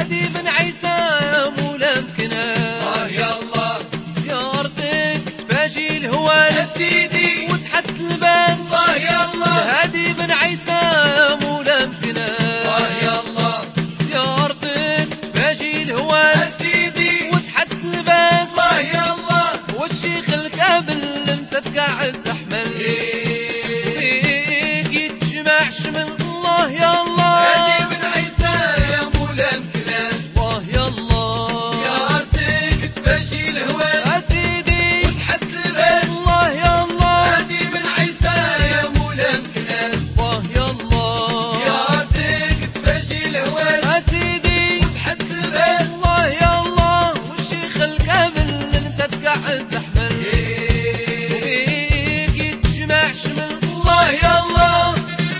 هادي بن عيسى يا مولا مكناس يا الله زيارتك تفاجي الهوال سيدي وتحت البان يا الله هادي بن عيسى يا مولا مكناس يا الله زيارتك تفاجي الهوال سيدي وتحت البان يا الله والشيخ الكامل انت تقعد تحمل فيك يتجمع شمل الله يا الله هادي بن عيسى يا مولا مكناس يا الله زيارتك تفاجي الهوال يا سيدي وتحت البال الله يا الله هادي بن عيسى يا مولا مكناس يا الله زيارتك تفاجي الهوال يا سيدي وتحت البال الله يا الله والشيخ الكامل انت تقعد تحمل فيك يتجمع شمل الله يا الله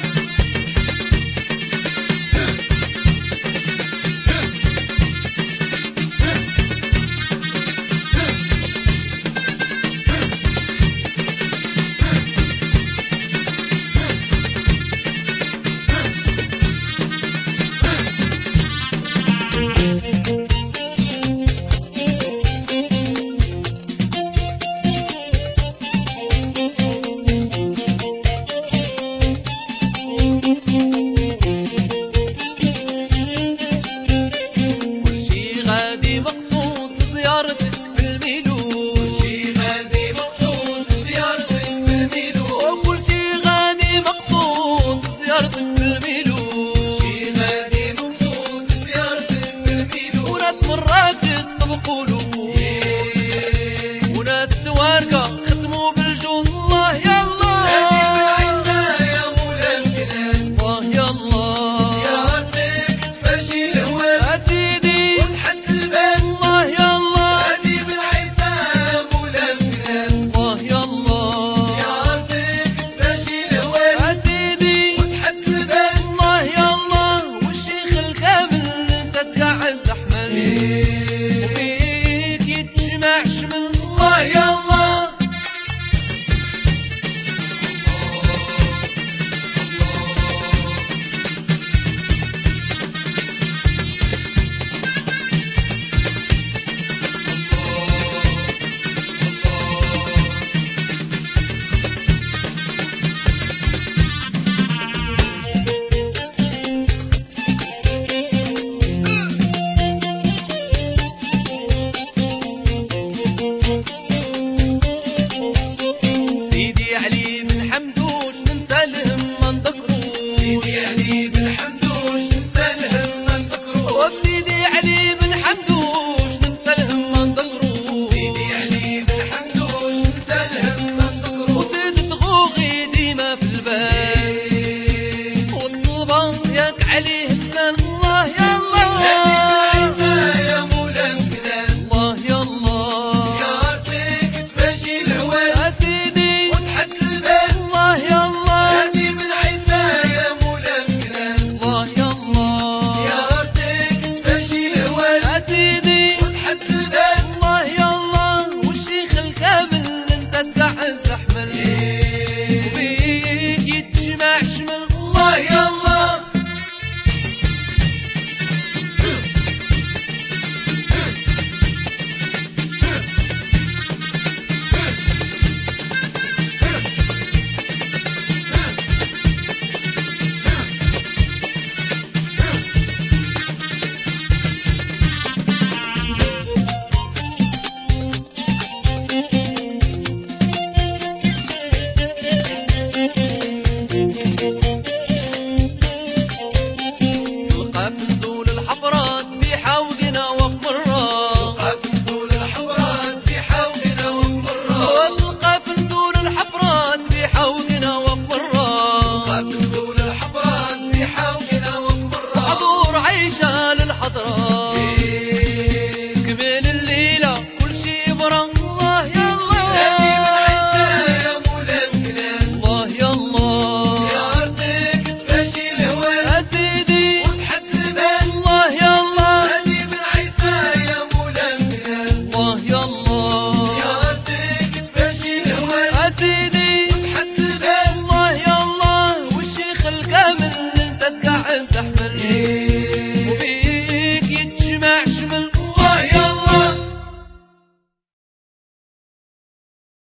والشي غادي مقصود زيارتك في الميلود هادي مقصود زيارتك في الميلود وكل شي غادي مقصود زيارتك في الميلود هادي مقصود زيارتك في الميلود وناس مرات يطبقوا وناس توارقة ختموا بالجود الله يا الله هادي بن عيسى يا مولا مكناس الله يا الله زيارتك تفاجي الهوال يا سيدي وتحت البال الله يا الله هادي بن عيسى يا مولا مكناس الله يا الله زيارتك تفاجي الهوال يا سيدي وتحت البال الله يا الله والشيخ الكامل انت تقعد تحمل وفيك يتجمع شمل الله يا الله سيدي علي بن حمدوش ننسى الهم ما نذكروش سيدي علي بن حمدوش ننسى الهم ما نذكروش وبسيدي علي بن حمدوش ننسى الهم ما نذكروش سيدي علي بن حمدوش ننسى الهم ما نذكروش وزيد تغوغي ديما في البال والطلبة ياك عليه